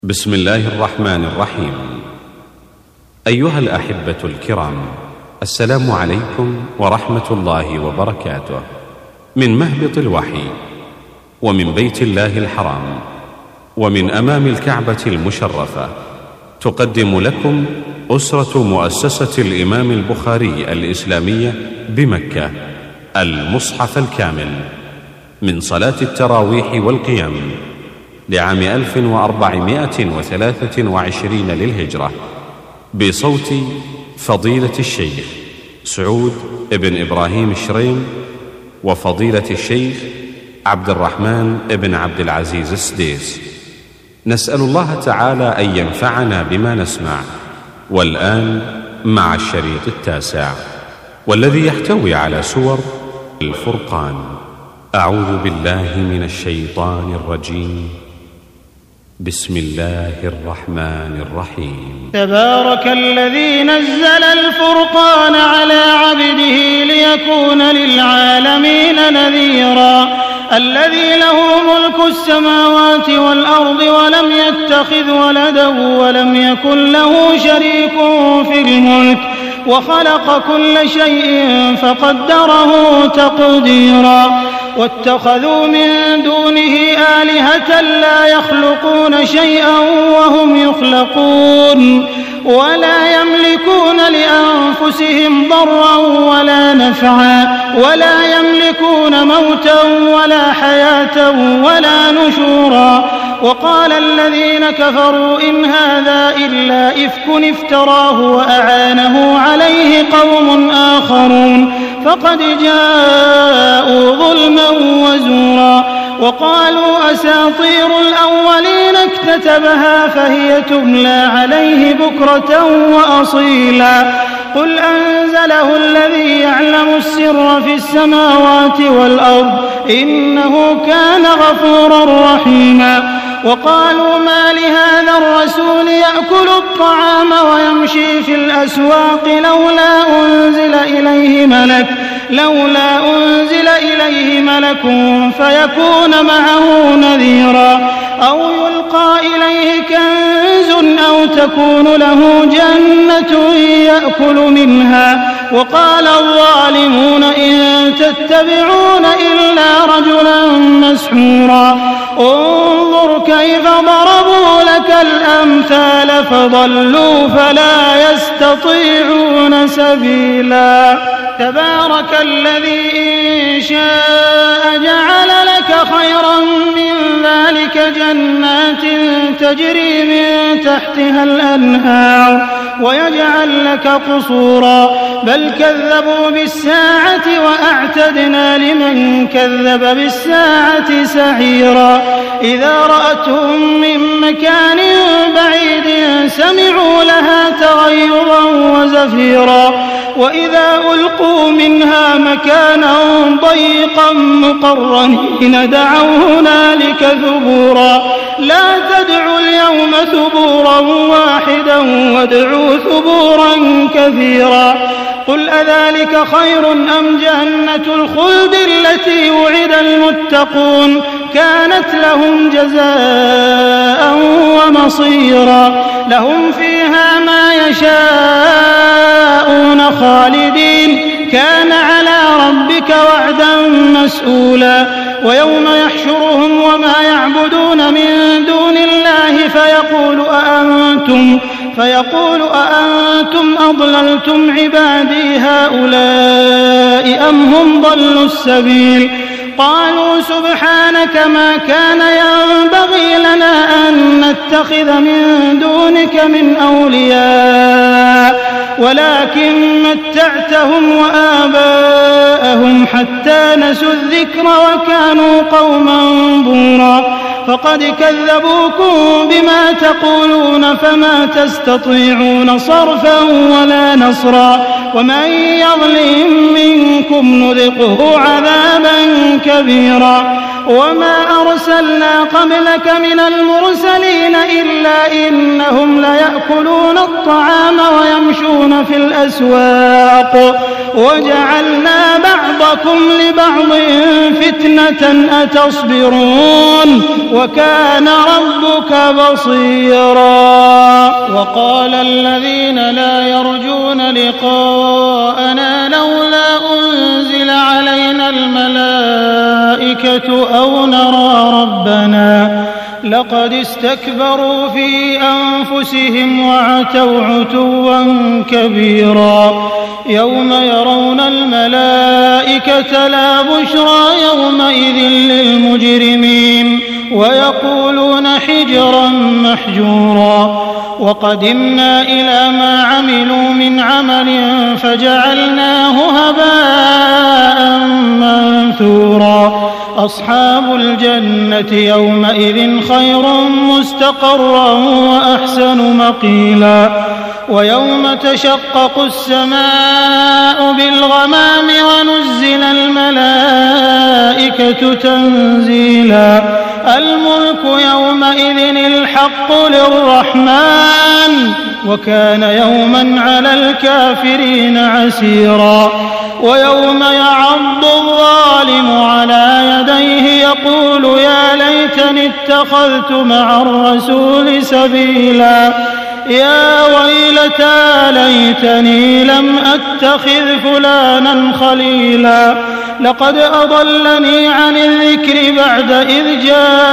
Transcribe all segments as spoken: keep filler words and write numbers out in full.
بسم الله الرحمن الرحيم. أيها الأحبة الكرام، السلام عليكم ورحمة الله وبركاته. من مهبط الوحي ومن بيت الله الحرام ومن أمام الكعبة المشرفة، تقدم لكم أسرة مؤسسة الإمام البخاري الإسلامية بمكة المصحف الكامل من صلاة التراويح والقيام لعام ألف وأربعمائة وثلاثة وعشرين للهجرة، بصوت فضيلة الشيخ سعود بن إبراهيم الشريم وفضيلة الشيخ عبد الرحمن بن عبد العزيز السديس. نسأل الله تعالى أن ينفعنا بما نسمع. والآن مع الشريط التاسع، والذي يحتوي على سور الفرقان. أعوذ بالله من الشيطان الرجيم. بسم الله الرحمن الرحيم. تبارك الذي نزل الفرقان على عبده ليكون للعالمين نذيرا، الذي له ملك السماوات والأرض ولم يتخذ ولدا ولم يكن له شريك في الملك وخلق كل شيء فقدره تقديرا. واتخذوا من دونه آلهة لا يخلقون شيئا وهم يخلقون ولا يملكون لأنفسهم ضرا ولا نفعا ولا يملكون موتا ولا حياة ولا نشورا. وقال الذين كفروا إن هذا إلا إفك افتراه وأعانه عليه قوم آخرون فقد جاءوا ظلما وزورا. وقالوا أساطير الأولين اكتتبها فهي تملى عليه بكرة وأصيلا. قل أنزله الذي يعلم السر في السماوات والأرض إنه كان غفورا رحيما. وقالوا ما لهذا الرسول يأكل الطعام ويمشي في الأسواق لولا أنزل إليه ملك لولا أنزل إليه ملك فيكون معه نذيرا، أو يلقى إليه كنز أو تكون له جنة يأكل منها. وقال الظالمون إن تتبعون إلا رجلا مسحورا. انظر كيف ضربوا لك الأمثال فضلوا فلا يستطيعون سبيلا. تبارك الذي إن شاء جعل لك خيرا من ذلك جنات تجري من تحتها الأنهار ويجعل لك قصورا. بل كذبوا بالساعة وأعتدنا لمن كذب بالساعة سعيرا. إذا رأتهم من مكان بعيد سمعوا لها تغيظا وزفيرا. وإذا ألقوا منها مكانا ضيقا مقرنين دعوا هنالك ثبورا. لا تدعوا اليوم ثبورا واحدا وادعوا ثبورا كثيرا. قل أذلك خير أم جنة الخلد التي وعد المتقون كانت لهم جزاء ومصيرا. لهم فيها ما يشاءون خالدين كان على ربك وعدا مسؤولا. ويوم يحشرهم وما يعبدون من دون الله فيقول أأنتم فيقول أأنتم أضللتم عبادي هؤلاء أم هم ضلوا السبيل. قالوا سبحانك ما كان ينبغي لنا أن نتخذ من دونك من أولياء ولكن متعتهم وآباءهم حتى نسوا الذكر وكانوا قوما بورا. فقد كذبوكم بما تقولون فما تستطيعون صرفا ولا نصرا. ومن يظلم منكم نذقه عذابا كبيرا. وما أرسلنا قبلك من المرسلين إلا إنهم ليأكلون الطعام ويمشون في الأسواق وجعلنا بعضكم لبعض فتنة أتصبرون وكان ربك بصيرا. وقال الذين لا يرجون لقاءنا لولا أنزل علينا الملائكة أو نرى ربنا لقد استكبروا في أنفسهم وعتوا عتوا كبيرا. يوم يرون الملائكة لا بشرى يومئذ للمجرمين ويقولون حجرا محجورا. وقدمنا إلى ما عملوا من عمل فجعلناه هباء منثورا. أصحاب الجنة يومئذ خير مستقرا وأحسن مقيلا. ويوم تشقق السماء بالغمام ونزل الملائكة تنزيلا. الملك يومئذ الحق للرحمن وكان يوما على الكافرين عسيرا. ويوم يعض الظالم على يديه يقول يا ليتني اتخذت مع الرسول سبيلا. يا ويلتى ليتني لم أتخذ فلانا خليلا لقد أضلني عن الذكر بعد إذ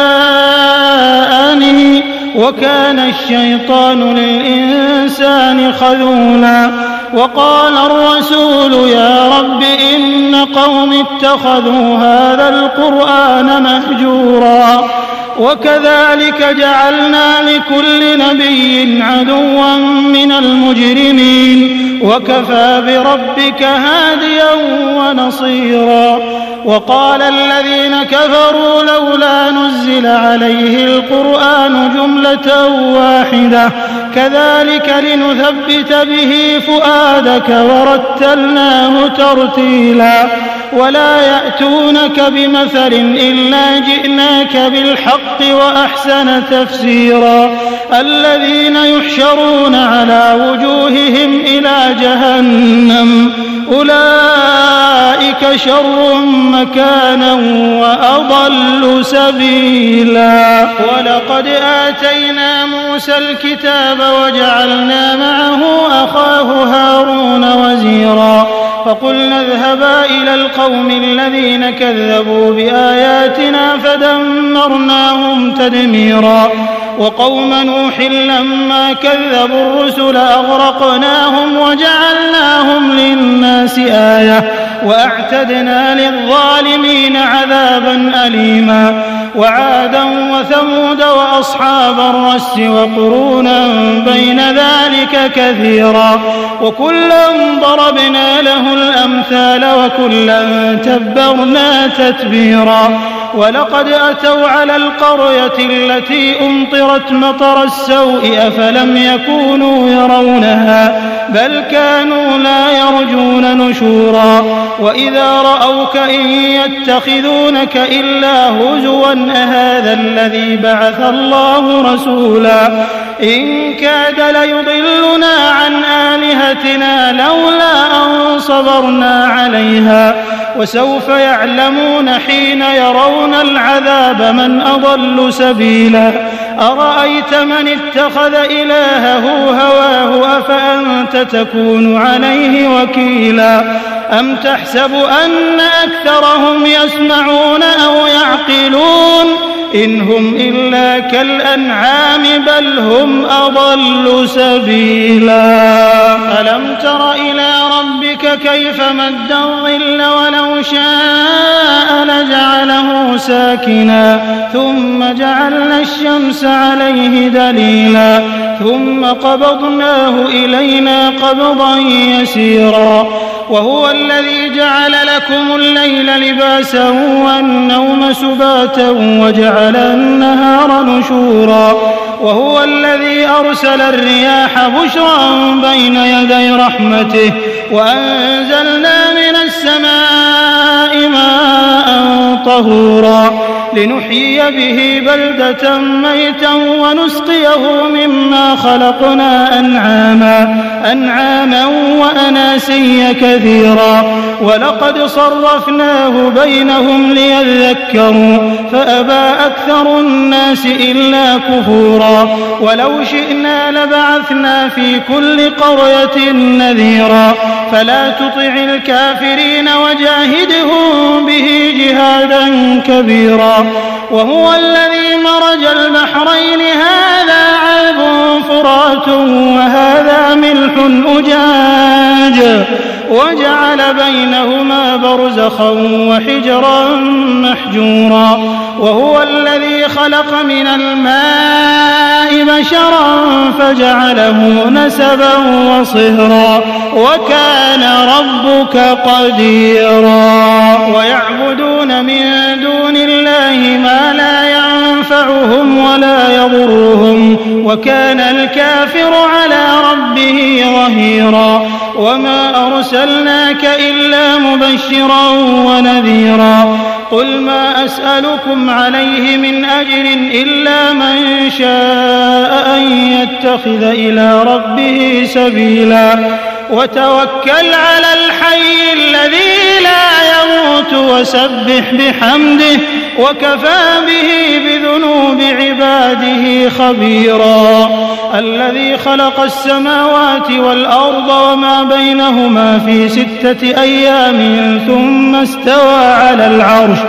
جاءني وكان الشيطان للإنسان خذولا. وقال الرسول يا رب إن قوم اتخذوا هذا القرآن مهجورا. وكذلك جعلنا لكل نبي عدوا من المجرمين وكفى بربك هاديا ونصيرا. وقال الذين كفروا لولا نزل عليه القرآن جملة واحدة كذلك لنثبت به فؤادك ورتلناه ترتيلا. ولا يأتونك بمثل إلا جئناك بالحق وأحسن تفسيرا. الذين يحشرون على وجوههم إلى جهنم أولئك شر مكانا وأضل سبيلا. ولقد آتينا موسى الكتاب وجعلنا معه أخاه هارون وزيرا. فقلنا اذهبا إلى القوم الذين كذبوا بآياتنا فدمرناهم تدميرا. وقوم نوح لما كذبوا الرسل أغرقناهم وجعلناهم للناس آية وأعتدنا للظالمين عذابا أليما. وعادا وثمود وأصحاب الرس وقرونا بين ذلك كثيرا. وكلا ضربنا له الأمثال وكلا تبرنا تتبيرا. ولقد أتوا على القرية التي أمطرت مطر السوء أفلم يكونوا يرونها بل كانوا لا يرجون نشورا. وإذا رأوك إن يتخذونك إلا هزوا أهذا الذي بعث الله رسولا. إن كاد ليضلنا عن آلهتنا لولا أن صبرنا عليها. وسوف يعلمون حين يرون العذاب من أضل سبيلا. أرأيت من اتخذ إلهه هواه أفأنت تكون عليه وكيلا. أم تحسب أن أكثرهم يسمعون أو يعقلون إن هم إلا كالأنعام بل هم أضل سبيلا. ألم تر إلى ربك كيف مد الظل ولو شاء لجعله ساكنا ثم جعلنا الشمس عليه دليلا ثم قبضناه إلينا قبضا يسيرا. وهو الذي جعل لكم الليل لباسا والنوم سباتا وجعل النهار نشورا. وهو الذي أرسل الرياح بشرا بين يدي رحمته وأنزلنا من السماء ماء طهورا لنحيي به بلدة ميتا ونسقيه مما خلقنا أنعاما أنعاما وأناسيا كثيرا ولقد صرفناه بينهم ليذكروا فأبى أكثر الناس إلا كفورا ولو شئنا لبعثنا في كل قرية نذيرا فلا تطع الكافرين وجاهدهم به جهادا كبيرا وهو الذي مرج البحرين هذا عذب فرات وهذا ملح أجاج وجعل بينهما برزخا وحجرا محجورا وهو الذي خلق من الماء بشرا فجعله نسبا وصهرا وكان ربك قديرا ويعبدون من دون الله ما لا ينفعهم ولا يضرهم وكان الكافر على ربه ظهيرا وما أرسلناك إلا مبشرا ونذيرا قل ما أسألكم عليه من أجر إلا من شاء أن يتخذ إلى ربه سبيلا وتوكل على الحي الذي لا يموت وسبح بحمده وكفى به بذنوب عباده خبيرا الذي خلق السماوات والأرض وما بينهما في ستة أيام ثم استوى على العرش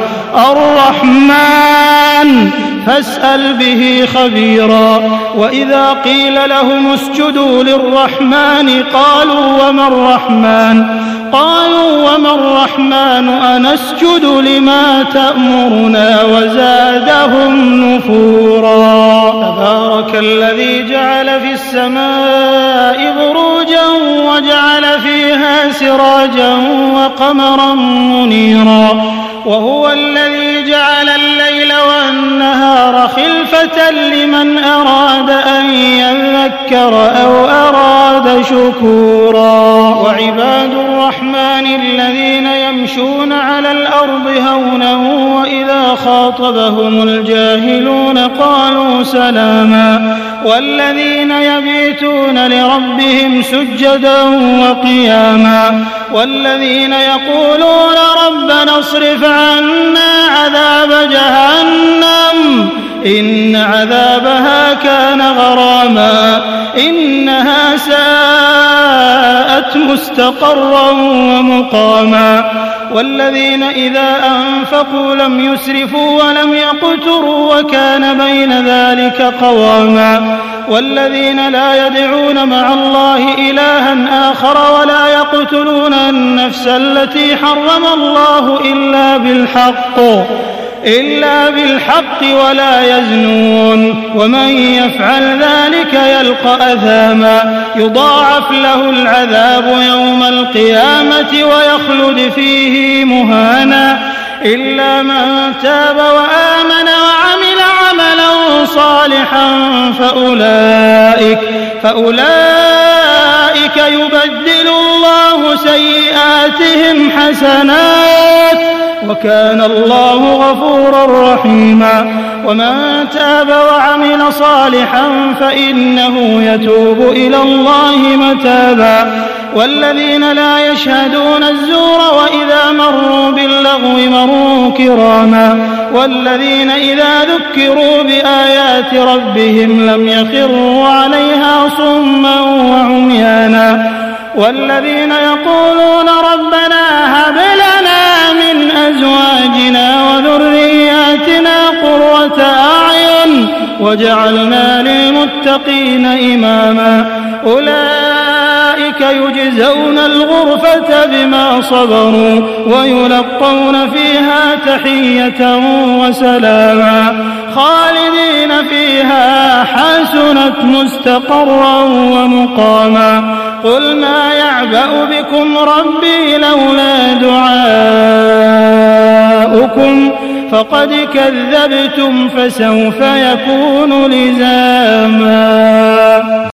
الرحمن فاسأل به خبيرا وإذا قيل لهم اسجدوا للرحمن قالوا وما الرحمن قالوا وما الرحمن أنسجد لما تأمرنا وزادهم نفورا تبارك الذي جعل في السماء بروجا وجعل فيها سراجا وقمرا منيرا وهو الذي جعل الليل والنهار خلفة لمن أراد أن يذكر أو أراد شكورا وعباد الرحمن الذين يمشون على الأرض هونا وإذا خاطبهم الجاهلون قالوا سلاما والذين يبيتون لربهم سجدا وقياما والذين يقولون ربنا اصرف عنا عذاب جهنم إن عذابها كان غراما إنها ساءت مستقرا ومقاما والذين إذا أنفقوا لم يسرفوا ولم يقتروا وكان بين ذلك قواما والذين لا يدعون مع الله إلها آخر ولا يقتلون النفس التي حرم الله إلا بالحق إلا بالحق ولا يزنون ومن يفعل ذلك يلقى أثاما يضاعف له العذاب يوم القيامة ويخلد فيه مهانا إلا من تاب وآمن وعمل عملا صالحا فأولئك فأولئك يبدل الله سيئاتهم حسنات وكان الله غفورا رحيما ومن تاب وعمل صالحا فإنه يتوب إلى الله متابا والذين لا يشهدون الزور وإذا مروا باللغو مروا كراما والذين إذا ذكروا بآيات ربهم لم يخروا عليها صما وعميانا والذين يقولون ربنا هب لنا من أزواجنا وذرياتنا قرة أعين وجعلنا للمتقين إماما أولئك يجزون الغرفة بما صبروا ويلقون فيها تحية وسلاما خالدين فيها حسنت مستقرا ومقاما قل ما يعبأ بكم ربي لولا دعاؤكم فقد كذبتم فسوف يكون لزاما.